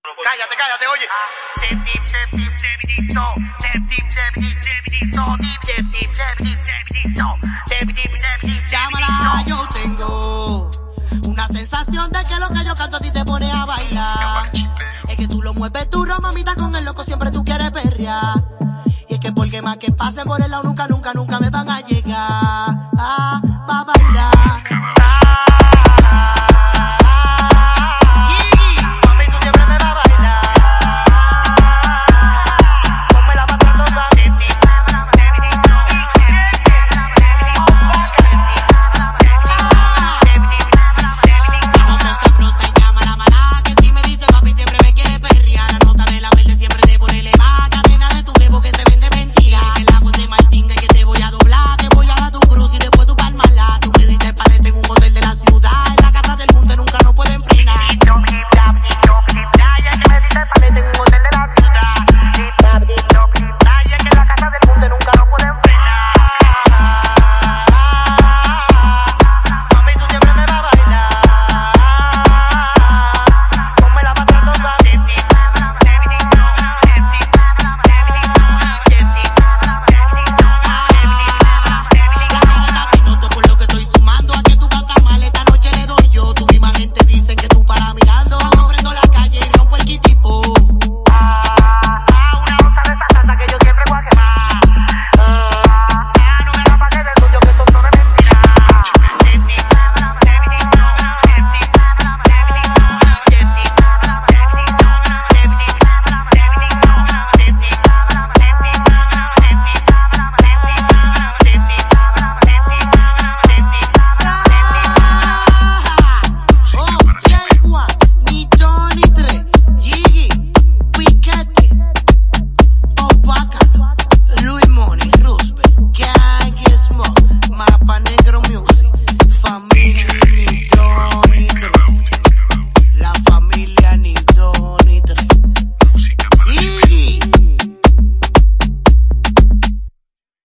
Cállate, cállate, oye. Llámala, yo tengo una sensación de que lo que yo canto a ti te pone a bailar. Es que tú lo mueves duro, mamita, con el loco siempre tú quieres perrear. Y es que porque más que pasen por el lado nunca me van a llegar.